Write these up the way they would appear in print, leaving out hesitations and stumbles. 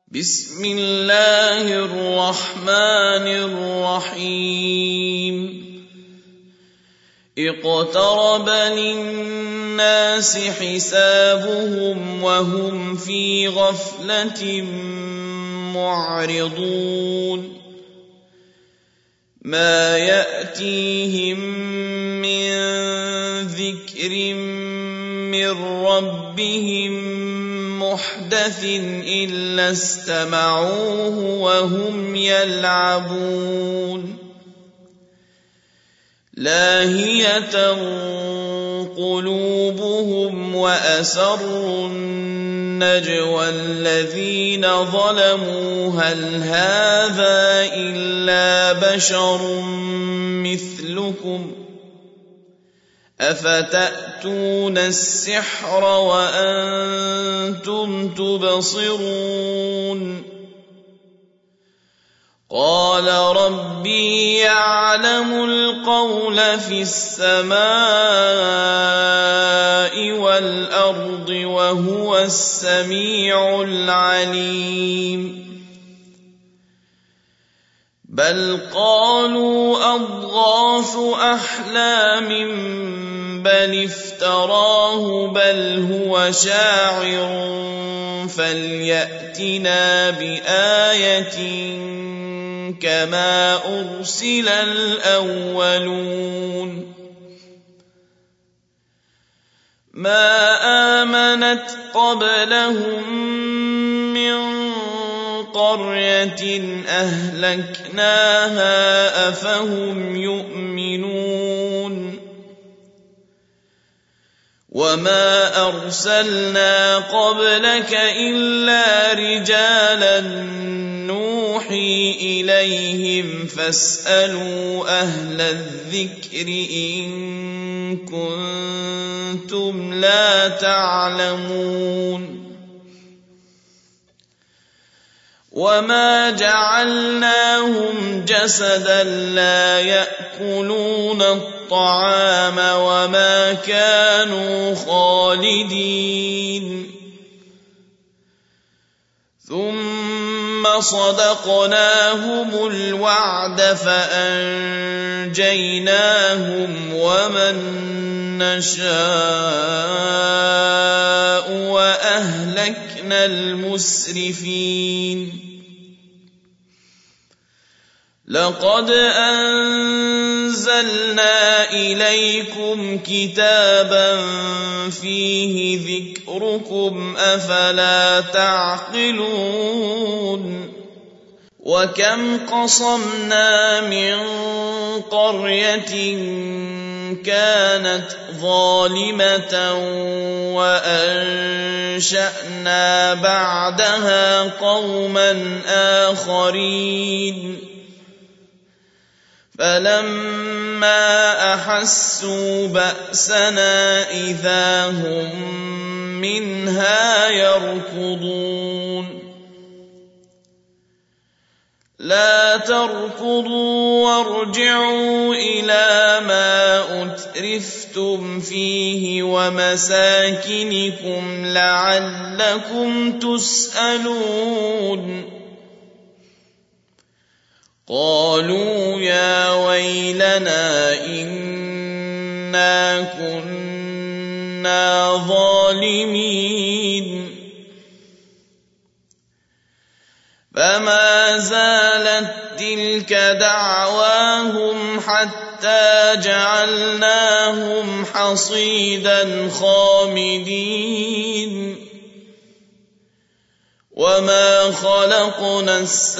بسم الله الرحمن الرحيم اقترب للناس حسابهم وهم في غفلة معرضون ما يأتيهم من ذكر من ربهم محدث إلا استمعوه وهم يلعبون لاهية قلوبهم وأسروا النجوى الذين ظلموا هل هذا إلا بشر مثلكم أفتأتون السحر وأنتم تبصرون قال ربي يعلم القول في السماء والأرض وهو السميع العليم بل قالوا أضغاث أحلام بل افتراه بل هو شاعر فليأتنا بآية كما أرسل الأولون ما آمنت قبلهم من قرية أهلكناها أفهم يؤمنون وما أرسلنا قبلك إلا رجالا نوحي إليهم فاسألوا أهل الذكر إن كنتم لا تعلمون وما جعلناهم جسدا لا يأكلون الطعام وما كانوا خالدين ثم صدقناهم الوعد فأنجيناهم ومن نشاء وأهلكنا المسرفين لقد أنزلنا إليكم كتابا فيه ذكركم أفلا تعقلون وكم قصمنا من قرية كانت ظالمة وأنشأنا بعدها قوما آخرين فلما أحسوا بأسنا إذا هم منها يركضون لا تركضوا وارجعوا إلى ما أترفتم فيه ومساكنكم لعلكم تسألون قالوا يا ويلنا إنا كنا ظالمين فما زالت تلك دعواهم حتى جعلناهم حصيدا خامدين وما خلقنا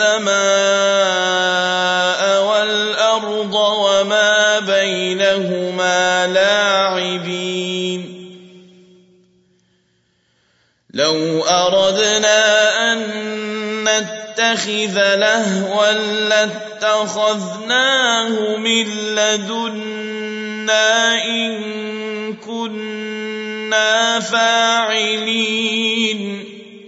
السماء والأرض وما بينهما لاعبين لو أردنا أن نتخذ لهوا لاتخذناه من لدنا إن كنا فاعلين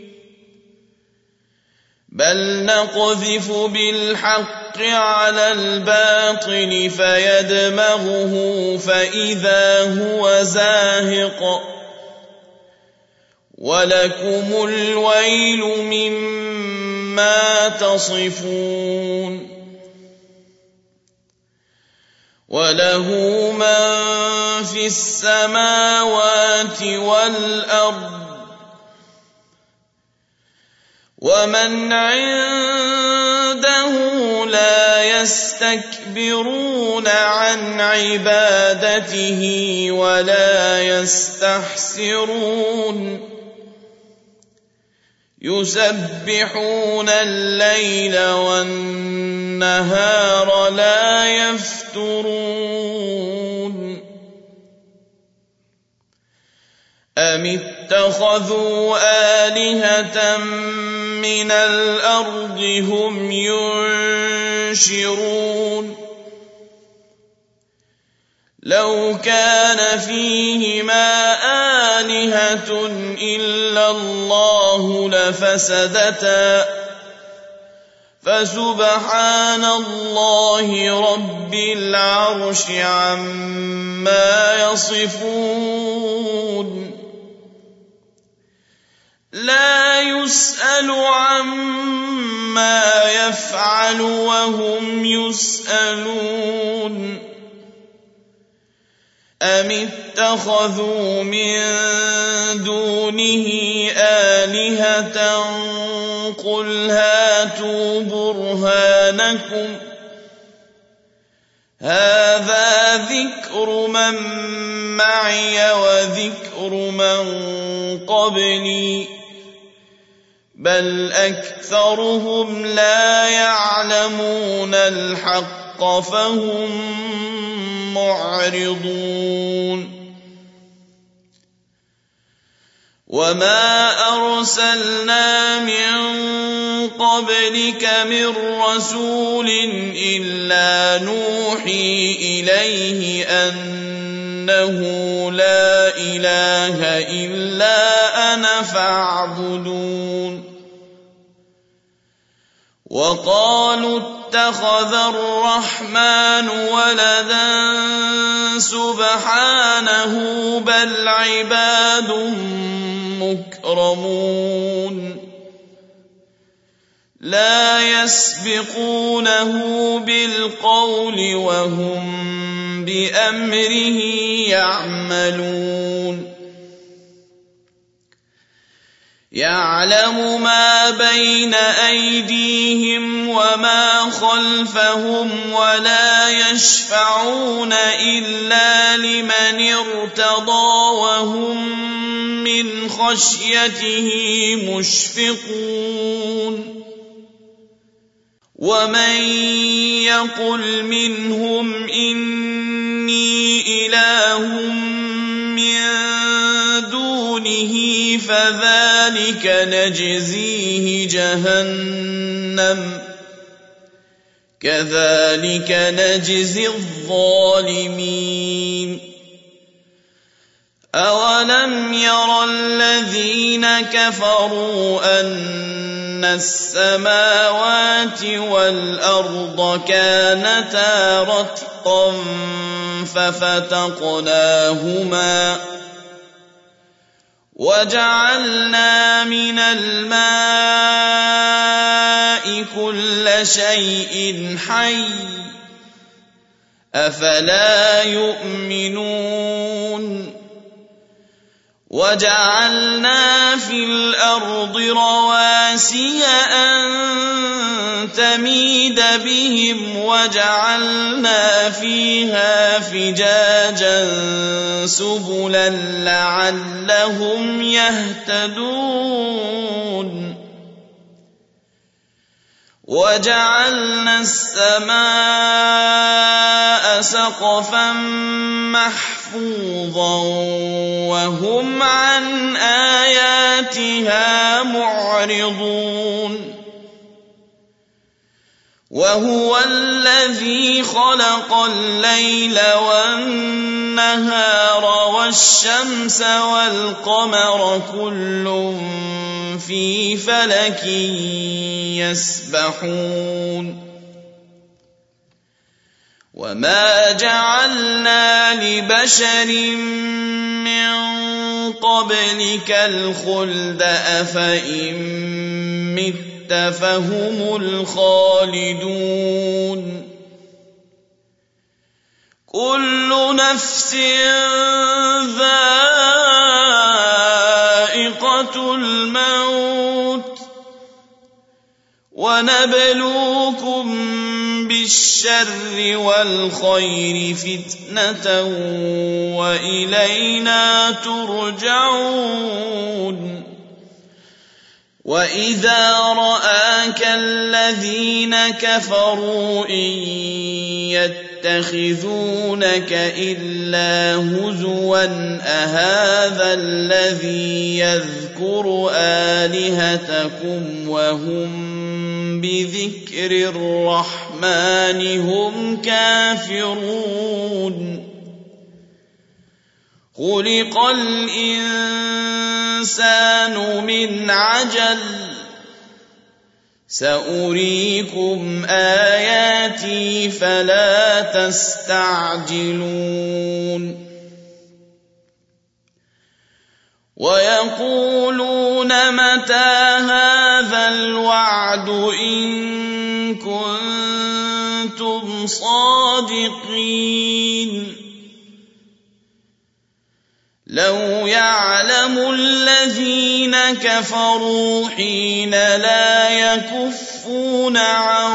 بل نقذف بالحق على الباطل فيدمغه فإذا هو زاهق ولكم الويل مما ما تصفون وله من في السماوات والأرض ومن عنده لا يستكبرون عن عبادته ولا يستحسرون يسبحون الليل والنهار لا يفترون أم اتخذوا آلهة من الأرض هم ينشرون لو كان فيهما آلهة إلا الله لفسدتا فسبحان الله رب العرش عما يصفون لا يسأل عما يفعل وهم يسألون أم اتخذوا من دونه آلهة قل هاتوا برهانكم هذا ذكر من معي وذكر من قبلي بل أكثرهم لا يعلمون الحق فهم معرضون وما أرسلنا من قبلك من رسول إلا نوحي إليه أنه لا إله إلا أنا فاعبدون وقالوا اتخذ الرحمن ولدا سبحانه بل عباد مكرمون لا يسبقونه بالقول وهم بأمره يعملون يعلم ما بين أيديهم وما خلفهم ولا يشفعون إلا لمن ارتضى وهم من خشيته مشفقون ومن يقل منهم إني إله من دونه فذلك نجزيه جهنم كذلك نجزي الظالمين أولم ير الذين كفروا أن السماوات والأرض كانتا رتقا ففتقناهما وجعلنا من الماء كل شيء حي أفلا يؤمنون وجعلنا في الأرض رواسي أن تميد بهم وجعلنا فيها فجاجا سبلا لعلهم يهتدون وجعلنا السماء سقفا محفوظا وهم عن آياتها معرضون وهو الذي خلق الليل والنهار والشمس والقمر كل في فلك يسبحون وما جعلنا لبشر من قبلك الخلد أفإن مت مت فهم الخالدون كل نفس ذائقة الموت ونبلوكم بالشر والخير فتنة وإلينا ترجعون وإذا رآك الذين كفروا إن يتخذونك إلا هزوا أهذا الذي يذكر آلهتكم وهم بذكر الرحمن هم كافرون خلق الإنسان من عجل سأريكم آياتي فلا تستعجلون ويقولون متى هذا الوعد إن كنتم صادقين لو يعلم الذين كفروا حين لا يكفون عن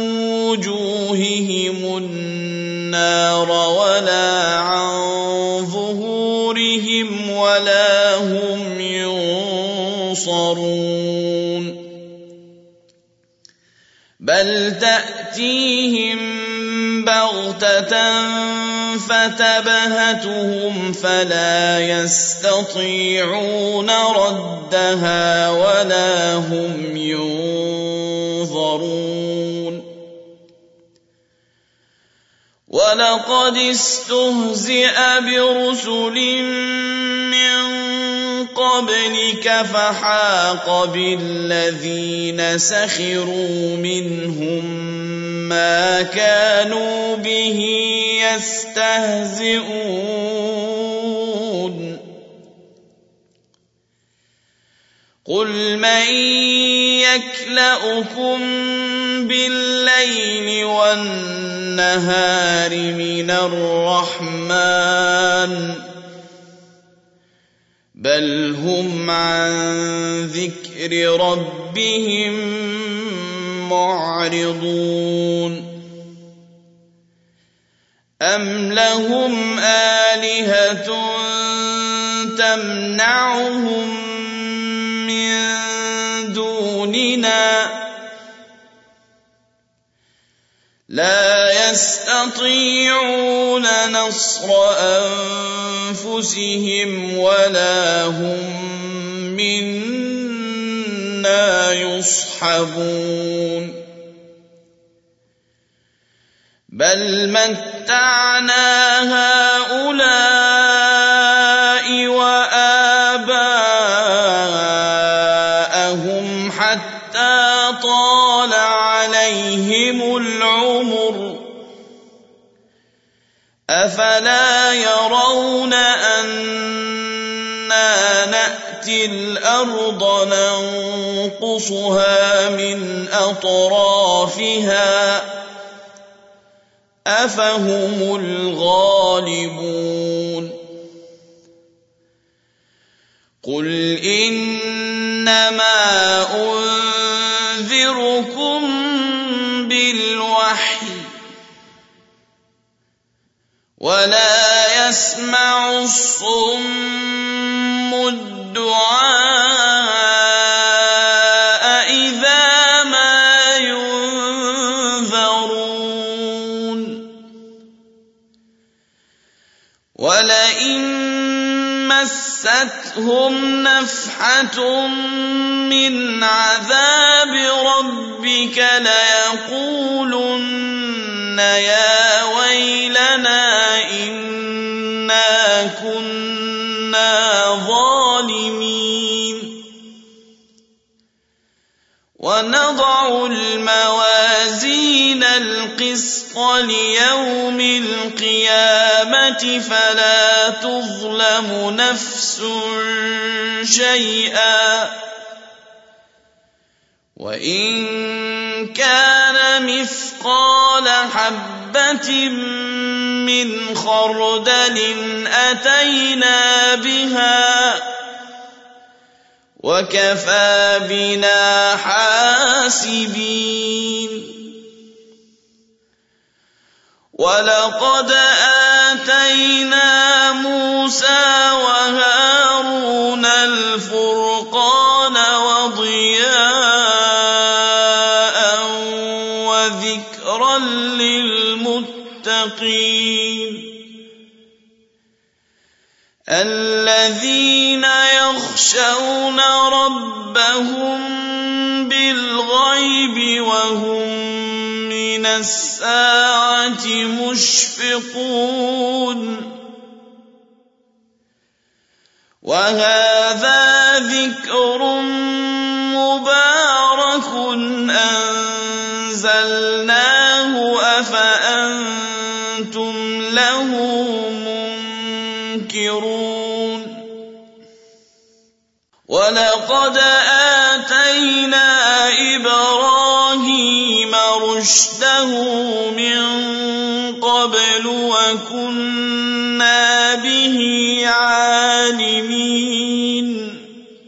وجوههم النار ولا عن ظهورهم ولا هم ينصرون بل تأتيهم بغتة فتبهتهم فلا يستطيعون ردها ولا هم ينظرون ولقد استهزئ برسل من قبلك فحاق بالذين سخروا منهم ما كانوا به يستهزئون قل من يكلؤكم بالليل والنهار من الرحمن بل هم عن ذكر ربهم معرضون أم لهم آلهة تمنعهم من دوننا لا يستطيعون نصر أنفسهم ولا هم منا يصحبون بل متعنا هؤلاء وآباءهم حتى طال عليهم العمر أفلا يرون أنا نأتي الأرض ننقصها من أطرافها أفهم الغالبون قل إنما أنذركم بالوحي ولا يسمع الصم الدعاء إذا ما ينذرون ولئن مستهم نفحة من عذاب ربك ليقولن يا ويلنا إنا كنا ظالمين ونضع الموازين القسط ليوم القيامة فلا تظلم نفس شيئا وإن كان مثقال حبة من خردل أتينا بها وكفى بنا حاسبين ولقد آتينا موسى وهارون الفرقان وضياء وذكرا للمتقين الذين يخشون ربهم بالغيب وهم من الساعة مشفقون وهذا ذكر مبارك أنزلناه أفأنتم له منكرون ولقد آتينا إبراهيم رشده من قبل وكنا به عالمين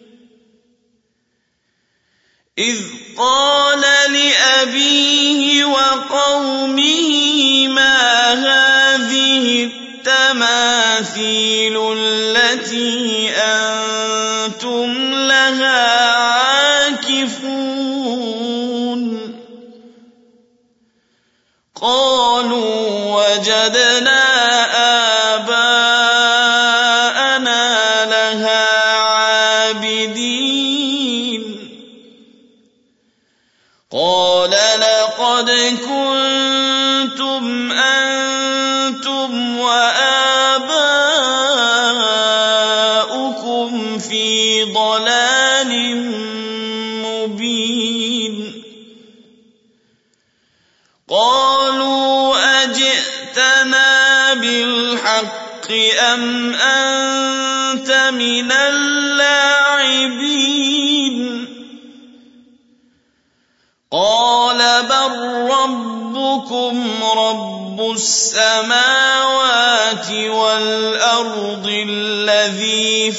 إذ قال لأبيه وقومه ما هذه التماثيل التي أنتم لها عاكفون قالوا وجدنا آباءنا لها عابدين قال لقد كنتم أنتم وآباؤكم في ضلال مبين قالوا أجئتنا بالحق أم أنت من اللاعبين قال بل ربكم رب السماوات والأرض الذي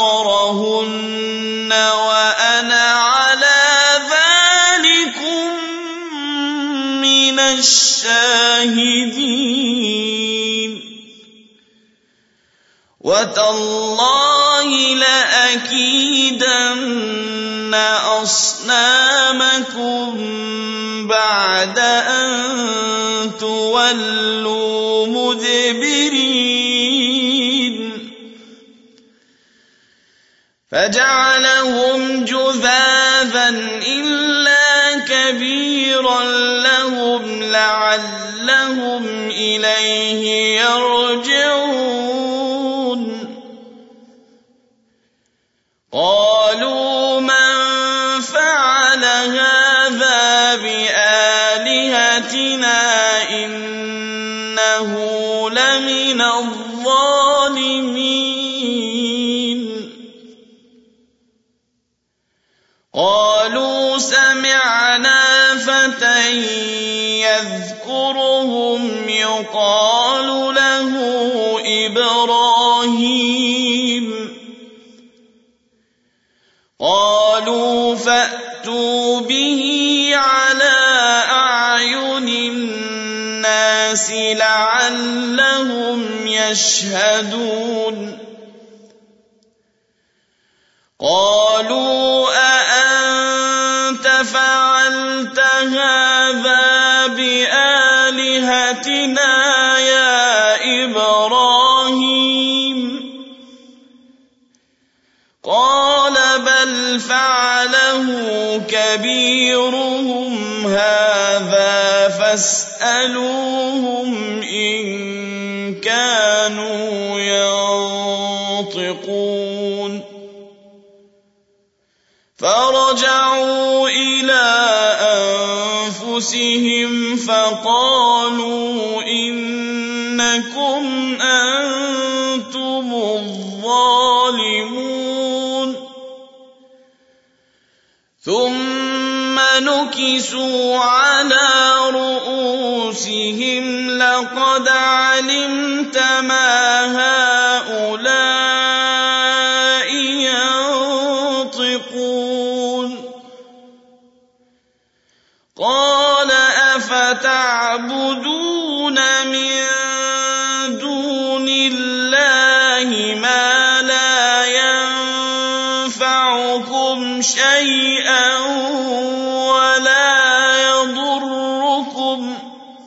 فطرهن وأنا على ذلكم من الشاهدين وتالله لأكيدن أصنامكم بعد أن تولوا مدبرين فجعلهم جذاذا إلا كبيرا لهم لعلهم إليه يرجعون قالوا من فعل هذا بآلهتنا إنه لمن الظالمين قالوا سمعنا فتى يذكرهم يقال له إبراهيم قالوا فأتوا به على أعين الناس لعلهم يشهدون قالوا أأنت فعلت هذا بآلهتنا يا إبراهيم قال بل فعله كبيرهم هذا فاسألوهم إن كانوا ينطقون فرجعوا إلى أنفسهم فقالوا إنكم أنتم الظالمون ثم نُكِسُوا عَلَىٰ رُءُوسِهِمْ لَقَدْ عَلِمْتَ مَا هَٰؤُلَاءِ يَنطِقُونَ قَالَ أَفَتَعْبُدُونَ مِن دُونِ اللَّهِ مَا لَا يَنفَعُكُمْ شَيْئًا وَلَا يَضُرُّكُمْ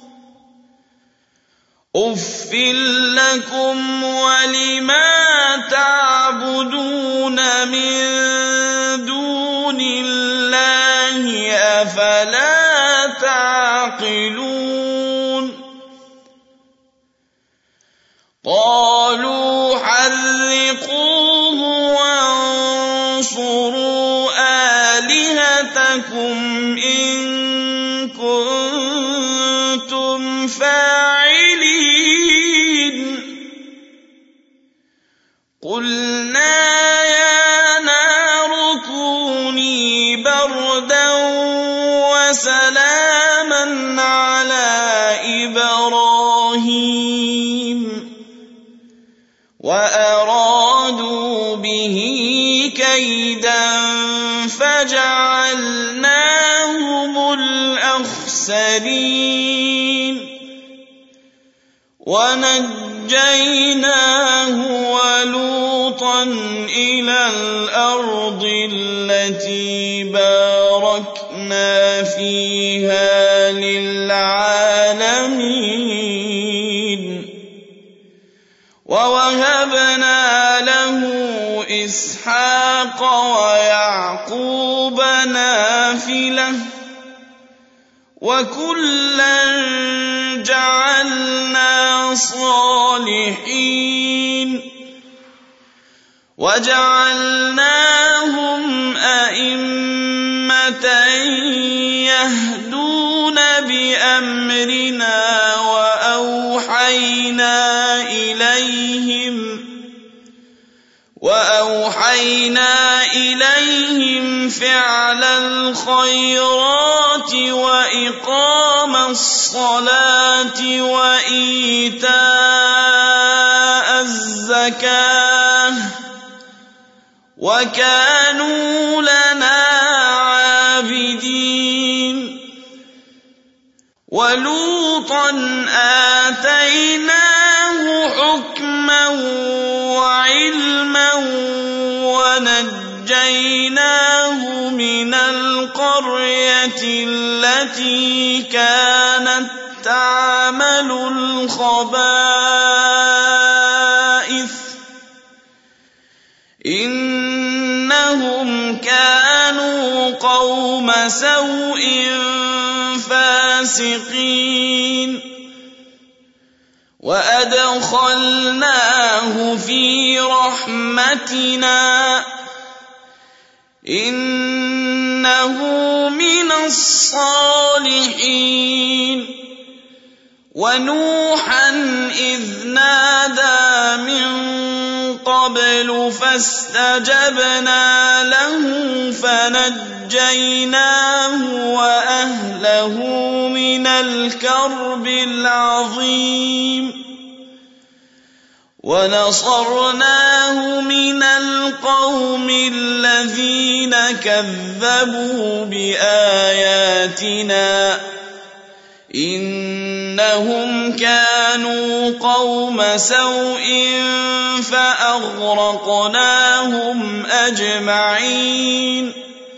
أُفٍّ لَّكُمْ وَلِمَا تَعْبُدُونَ مِن دُونِ اللَّهِ أَفَلَا تَعْقِلُونَ قَالُوا حَرِّقُوهُ وَانصُرُوا آلِهَتَكُمْ إِن كُنتُمْ فَاعِلِينَ قُلْنَا يَا نَارُ كُونِي بَرْدًا وَسَلَامًا عَلَىٰ إِبْرَاهِيمَ وَأَرَادُوا بِهِ كَيْدًا فَجَعَلْنَاهُمُ الْأَخْسَرِينَ وَنَجَّيْنَاهُ وَلُوطًا إِلَى الْأَرْضِ الَّتِي بَارَكْنَا فِيهَا لِلْعَالَمِينَ وَوَهَبْنَا لَهُ إِسْحَاقَ وَيَعْقُوبَ نَافِلَةً وَكُلًّا جَعَلْنَا صَالِحِينَ وَجَعَلْنَاهُمْ أَئِمَّةً يَهْدُونَ بِأَمْرِنَا وَأَوْحَيْنَا إِلَيْهِمْ فِعْلَ الْخَيْرَاتِ وَإِقَامَ الصَّلَاةِ وَإِيتَاءَ الزَّكَاةِ وَكَانُوا لَنَا عَابِدِينَ وَلُوطًا آتَيْنَاهُ حُكْمًا وَعِلْمًا وَنَجَّيْنَاهُ مِنَ الْقَرْيَةِ الَّتِي كَانَت تَّعْمَلُ الْخَبَائِثَ إِنَّهُمْ كَانُوا قَوْمَ سَوْءٍ فَاسِقِينَ وَأَدْخَلْنَاهُ فِي رَحْمَتِنَا إِنَّهُ مِنَ الصَّالِحِينَ وَنُوحًا إِذْ نَادَىٰ مِن قَبْلُ فَاسْتَجَبْنَا لَهُ فَنَجَّيْنَاهُ وَأَهْلَهُ مِنَ الْكَرْبِ الْعَظِيمِ وَنَصَرْنَاهُ مِنَ الْقَوْمِ الَّذِينَ كَذَّبُوا بِآيَاتِنَا إِنَّهُمْ كَانُوا قَوْمَ سَوْءٍ فَأَغْرَقْنَاهُمْ أَجْمَعِينَ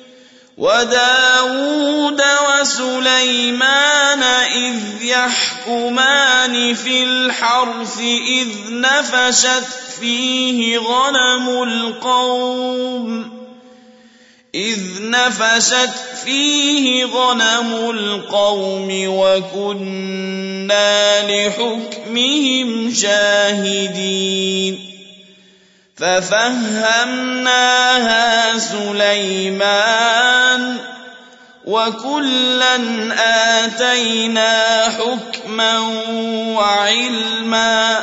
وَدَاوُودَ وَسُلَيْمَانَ إِذْ يَحْكُمَانِ فِي الْحَرْثِ إِذْ نَفَشَتْ فِيهِ غَنَمُ الْقَوْمِ وَكُنَّا لِحُكْمِهِمْ شَاهِدِينَ فَفَهَّمْنَاهَا سُلَيْمَانَ وَكُلًّا آتَيْنَا حُكْمًا وَعِلْمًا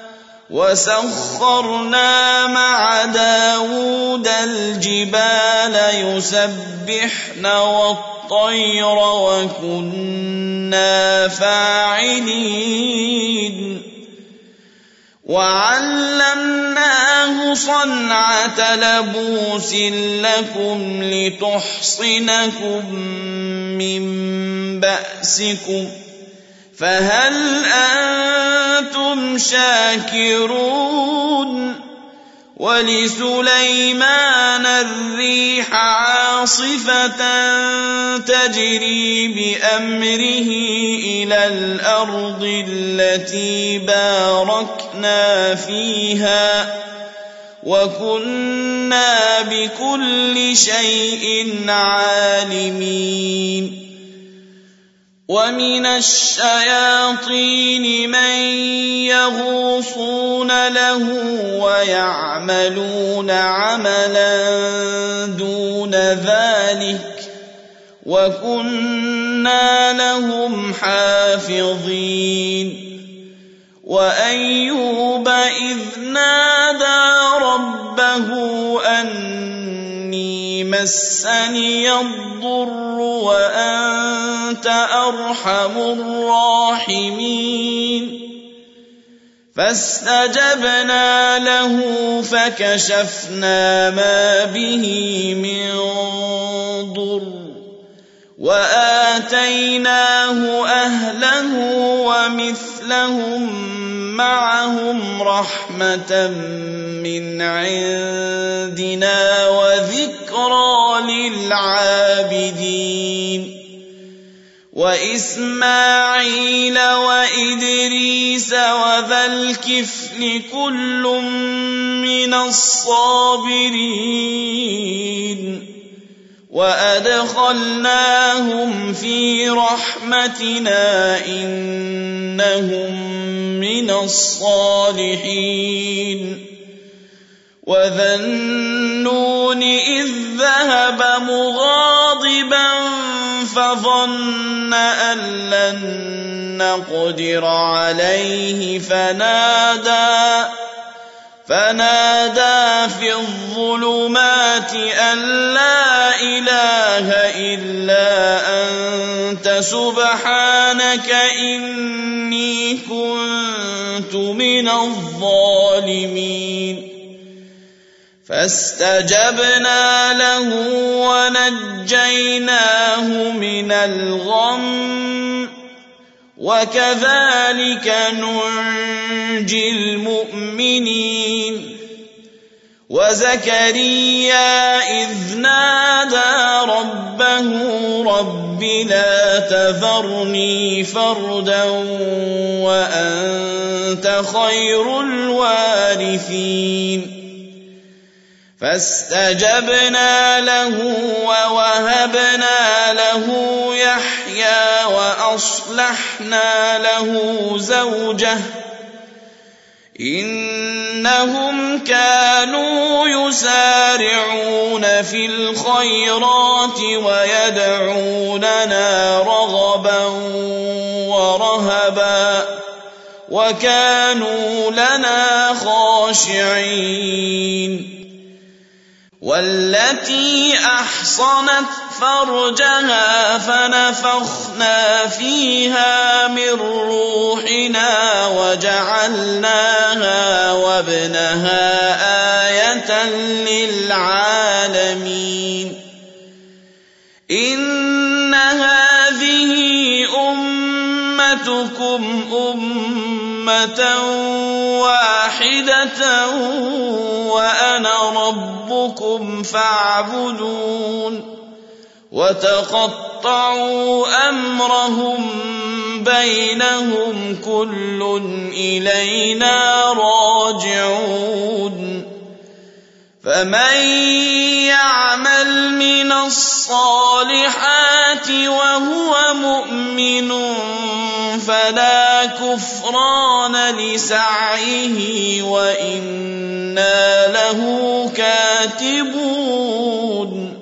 وَسَخَّرْنَا مَعَ دَاوُودَ الْجِبَالَ يُسَبِّحْنَ الطير وكنا فاعلين وعلمناه صنعة لبوس لكم لتحصنكم من بأسكم فهل أنتم شاكرون ولسليمان الريح عاصفة تجري بأمره إلى الأرض التي باركنا فيها وكنا بكل شيء عالمين ومن الشياطين من يغوصون له ويعملون عملا دون ذلك وكنا لهم حافظين وأيوب إذ نادى ربه أني مسني الضر وأنت أرحم الراحمين فاستجبنا له فكشفنا ما به من ضر وآتيناه أهله ومثلهم معهم رحمة من عندنا وذكرى للعابدين وإسماعيل وإدريس وذا الكفل كل من الصابرين وأدخلناهم في رحمتنا إنهم من الصالحين وذا النون إذ ذهب مغاضبا فظن أن لن نقدر عليه فنادى في الظلمات أن لا إله إلا أنت سبحانك إني كنت من الظالمين فاستجبنا له ونجيناه من الغم وكذلك ننجي المؤمنين وزكريا إذ نادى ربه رب لا تذرني فردا وأنت خير الوارثين فاستجبنا له ووهبنا له يحيى وأصلحنا له زوجه إنهم كانوا يسارعون في الخيرات ويدعوننا رغبا ورهبا وكانوا لنا خاشعين والتي أحصنت فرجها فنفخنا فيها من روحنا وجعلناها وابنها آية للعالمين إن هذه أمتكم أمة واحدة وأنا ربكم فاعبدون وتقطعوا أمرهم بينهم كل إلينا راجعون فمن يعمل من الصالحات وهو مؤمن فلا كفران لسعيه وإنا له كاتبون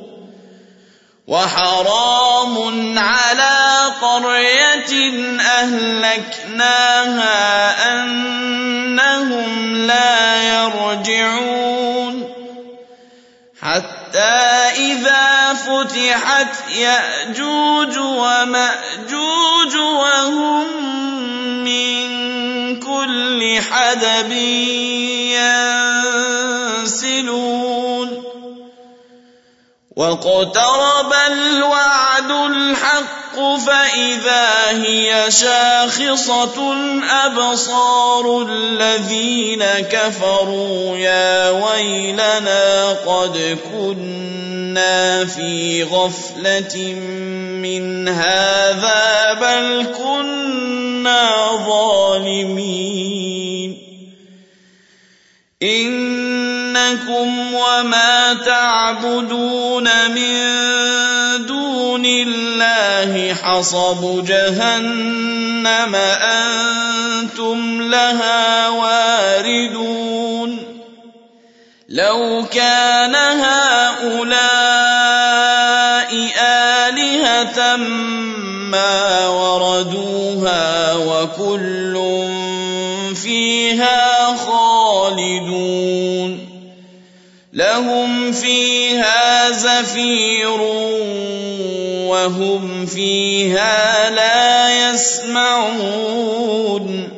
وحرام على قرية أهلكناها أنهم لا يرجعون حتى إذا فتحت يأجوج ومأجوج وهم من كل حدب ينسلون واقترب الوعد الحق فإذا هي شاخصة أبصار الذين كفروا يا ويلنا قد كنا في غفلة من هذا بل كنا ظالمين إنكم وما تعبدون من دون الله حصب جهنم أنتم لها واردون لو كان هؤلاء آلهة ما وردوها وكل فيها خالدون لهم فيها زفير وهم فيها لا يسمعون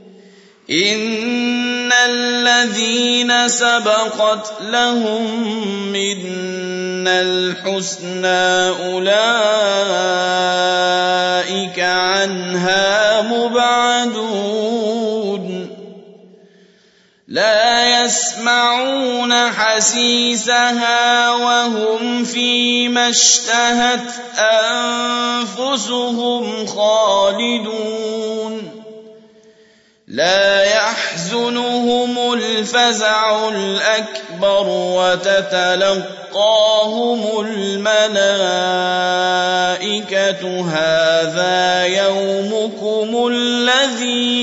إن الذين سبقت لهم منا الحسنى أولئك عنها مبعدون لا يسمعون حسيسها وهم فيما اشتهت أنفسهم خالدون لا يحزنهم الفزع الأكبر وتتلقاهم الملائكة هذا يومكم الذي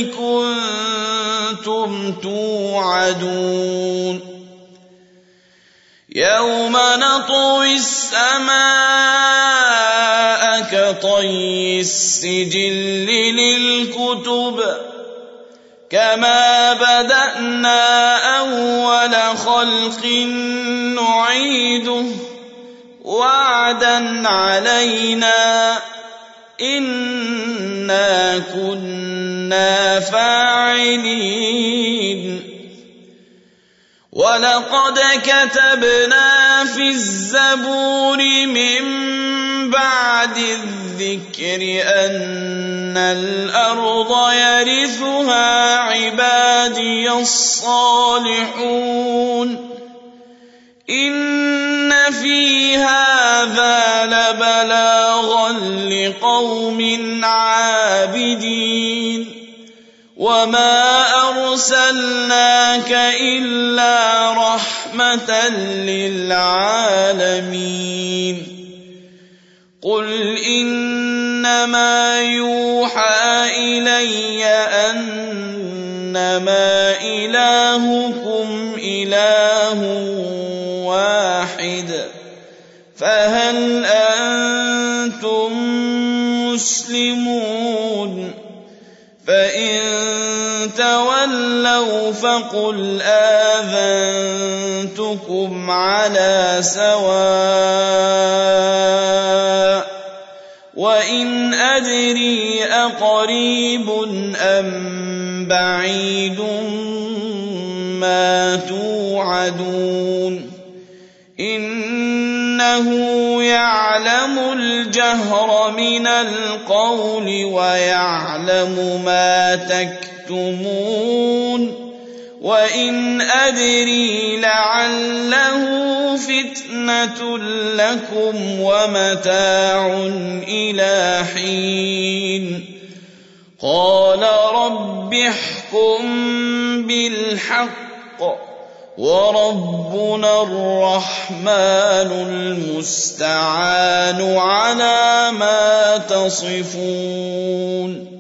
كنتم توعدون يوم نطوي السماء كطي السجل للكتب كما بدأنا أول خلق نعيده وعدا علينا إنا كنا فاعلين ولقد كتبنا في الزبور من بعد الذكر أن الأرض يرثها عبادي الصالحون إن في هذا لبلاغا لقوم عابدين وما أرسلناك إلا رحمة للعالمين قل إنما يوحى إلي أنما إلهكم إله واحد فهل أنتم مسلمون فإن تولوا فقل آذنتكم على سواء وإن أدري أقريب أم بعيد ما توعدون إنه يعلم الجهر من القول ويعلم ما تكتمون وإن أدري لعله فتنة لكم ومتاع إلى حين قال رب احكم بالحق وربنا الرحمن المستعان على ما تصفون